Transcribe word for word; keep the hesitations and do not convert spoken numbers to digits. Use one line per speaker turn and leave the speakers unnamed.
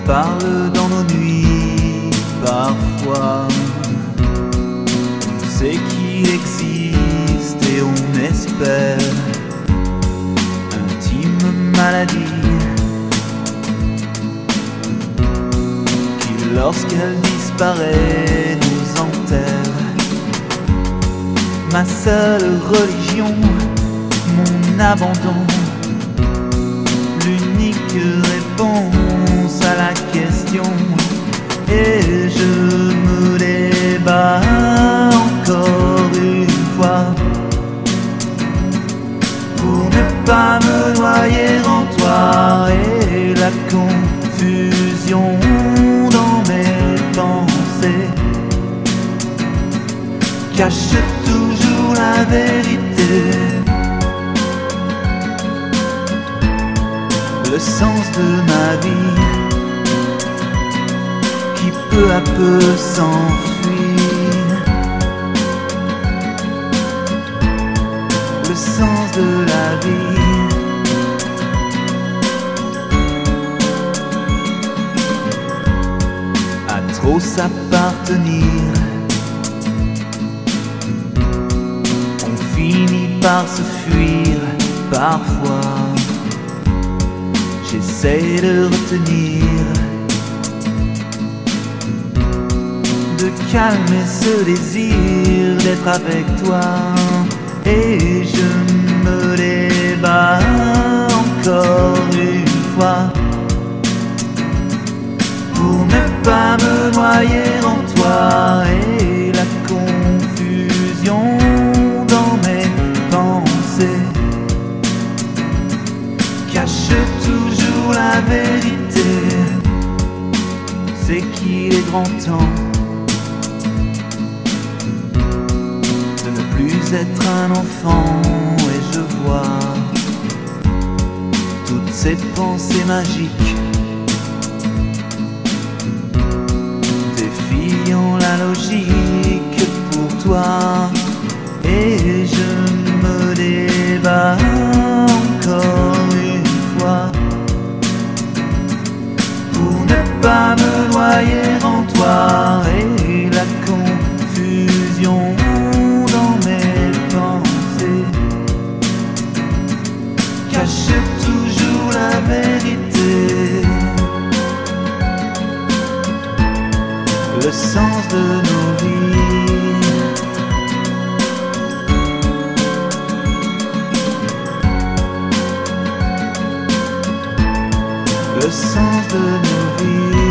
parle dans nos nuits parfois. On sait qu'il existe et on espère intime maladie qui, lorsqu'elle disparaît, nous enterre. Ma seule religion, mon abandon, l'unique réponse à la question. Et je me débat encore une fois pour ne pas me noyer en toi. Et la confusion dans mes pensées cache toujours la vérité, le sens de ma vie qui peu à peu s'enfuit, le sens de la vie. À trop s'appartenir, on finit par se fuir parfois. J'essaie de retenir, de calmer ce désir d'être avec toi. Et je me débat encore une fois pour ne pas me noyer en toi. Et la confusion dans mes pensées cache toujours la vérité. C'est qu'il est grand temps de ne plus être un enfant. Et je vois toutes ces pensées magiques défiant la logique pour toi. Et je me débat encore une fois pour ne pas me noyer en toi. Et la confusion dans mes pensées cache toujours la vérité, le sens de nos vies, le sens de nos vies.